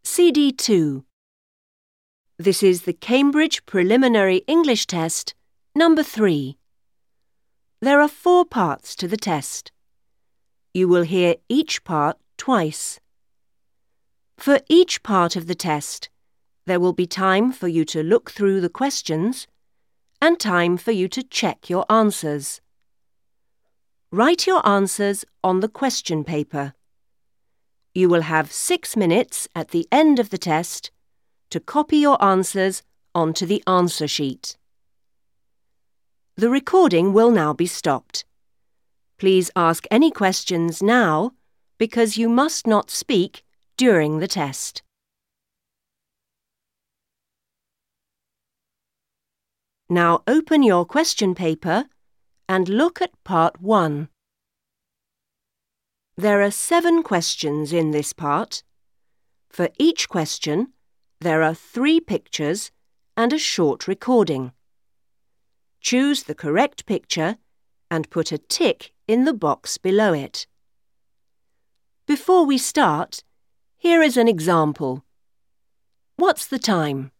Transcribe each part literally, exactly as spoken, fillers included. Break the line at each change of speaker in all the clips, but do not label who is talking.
C D two. This is the Cambridge Preliminary English Test, number three. There are four parts to the test. You will hear each part twice. For each part of the test, there will be time for you to look through the questions and time for you to check your answers. Write your answers on the question paper. You will have six minutes at the end of the test to copy your answers onto the answer sheet. The recording will now be stopped. Please ask any questions now because you must not speak during the test. Now open your question paper and look at part one. There are seven questions in this part. For each question, there are three pictures and a short recording. Choose the correct picture and put a tick in the box below it. Before we start, here is an example. What's the time?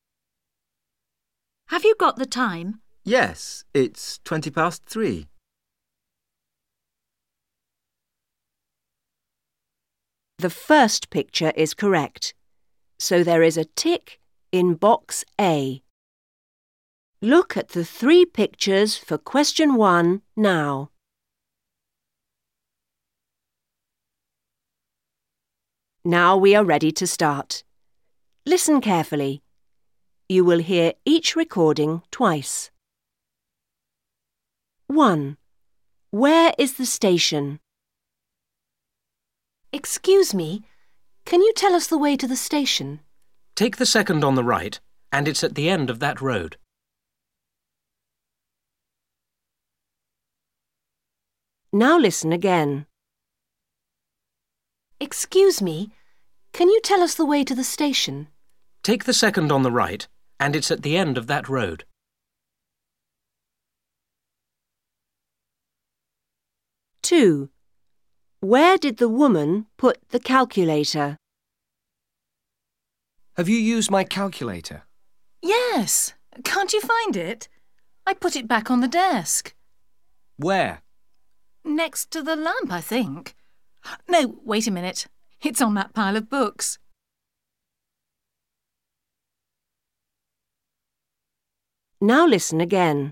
Have you got the time?
Yes, it's twenty past three.
The first picture is correct, so there is a tick in box A. Look at the three pictures for question one now. Now we are ready to start. Listen carefully. You will hear each recording twice. one. Where is the station?
Excuse me, can you tell us the way to the station?
Take the second on the right, and it's at the end of that road.
Now listen again.
Excuse me, can you tell us the way to the station?
Take the second on the right, and it's at the end of that road.
two. Where did the woman put the calculator?
Have you used my calculator?
Yes. Can't you find it? I put it back on the desk.
Where?
Next to the lamp, I think. No, wait a minute. It's on that pile of books.
Now listen again.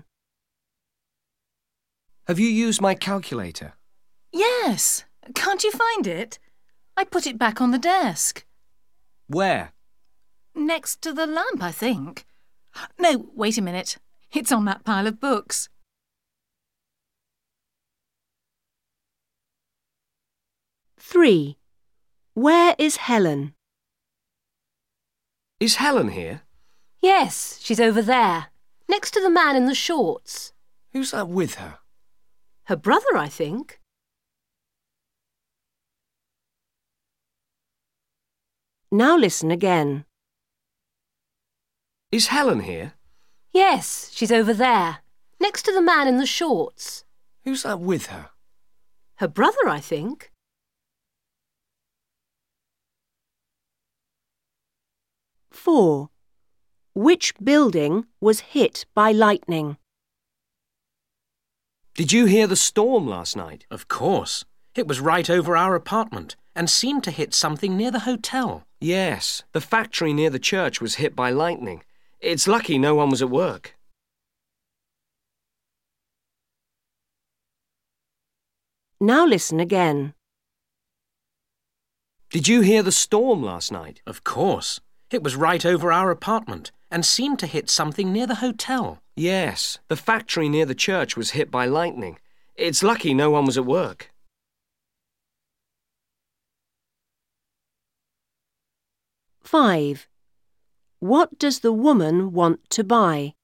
Have you used my calculator?
Yes. Can't you find it? I put it back on the desk.
Where?
Next to the lamp, I think. No, wait a minute. It's on that pile of books.
three. Where is Helen?
Is Helen here?
Yes, she's over there, next to the man in the shorts.
Who's that with her?
Her brother, I think.
Now listen again.
Is Helen here?
Yes, she's over there, next to the man in the shorts.
Who's that with her?
Her brother, I think.
four. Which building was hit by lightning?
Did you hear the storm last night?
Of course. It was right over our apartment and seemed to hit something near the hotel.
Yes, the factory near the church was hit by lightning. It's lucky no one was at work.
Now listen again.
Did you hear the storm last night?
Of course. It was right over our apartment and seemed to hit something near the hotel.
Yes, the factory near the church was hit by lightning. It's lucky no one was at work.
five. What does the woman want to buy?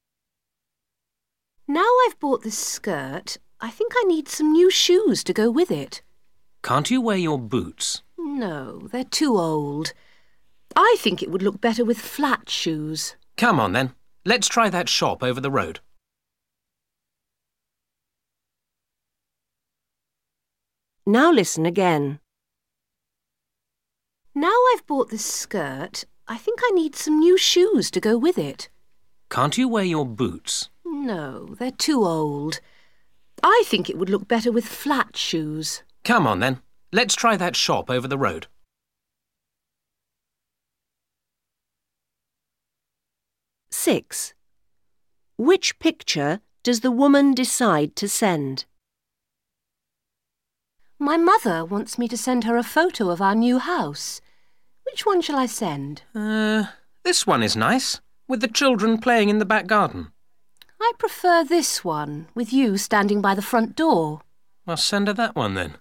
Now I've bought this skirt, I think I need some new shoes to go with it.
Can't you wear your boots?
No, they're too old. I think it would look better with flat shoes.
Come on then. Let's try that shop over the road.
Now listen again.
Now I've bought this skirt, I think I need some new shoes to go with it.
Can't you wear your boots?
No, they're too old. I think it would look better with flat shoes.
Come on then. Let's try that shop over the road.
Six. Which picture does the woman decide to send?
My mother wants me to send her a photo of our new house. Which one shall I send?
Uh, this one is nice, with the children playing in the back garden.
I prefer this one, with you standing by the front door.
Well, send her that one then.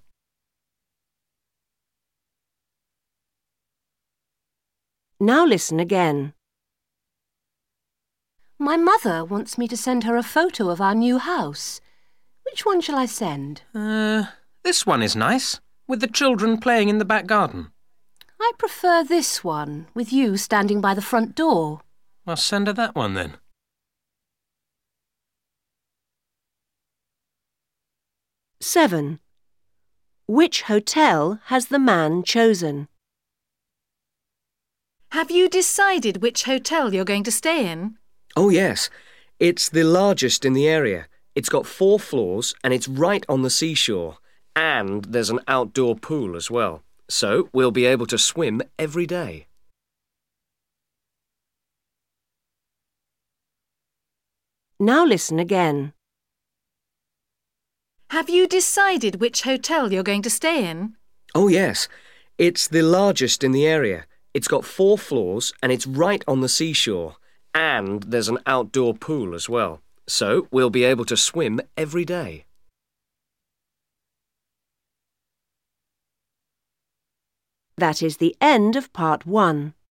Now listen again.
My mother wants me to send her a photo of our new house. Which one shall I send?
Uh, this one is nice, with the children playing in the back garden.
I prefer this one, with you standing by the front door.
Well, send her that one then.
Seven. Which hotel has the man chosen?
Have you decided which hotel you're going to stay in?
Oh, yes. It's the largest in the area. It's got four floors and it's right on the seashore. And there's an outdoor pool as well. So we'll be able to swim every day.
Now listen again.
Have you decided which hotel you're going to stay in?
Oh, yes. It's the largest in the area. It's got four floors and it's right on the seashore. And there's an outdoor pool as well. So we'll be able to swim every day.
That is the end of part one.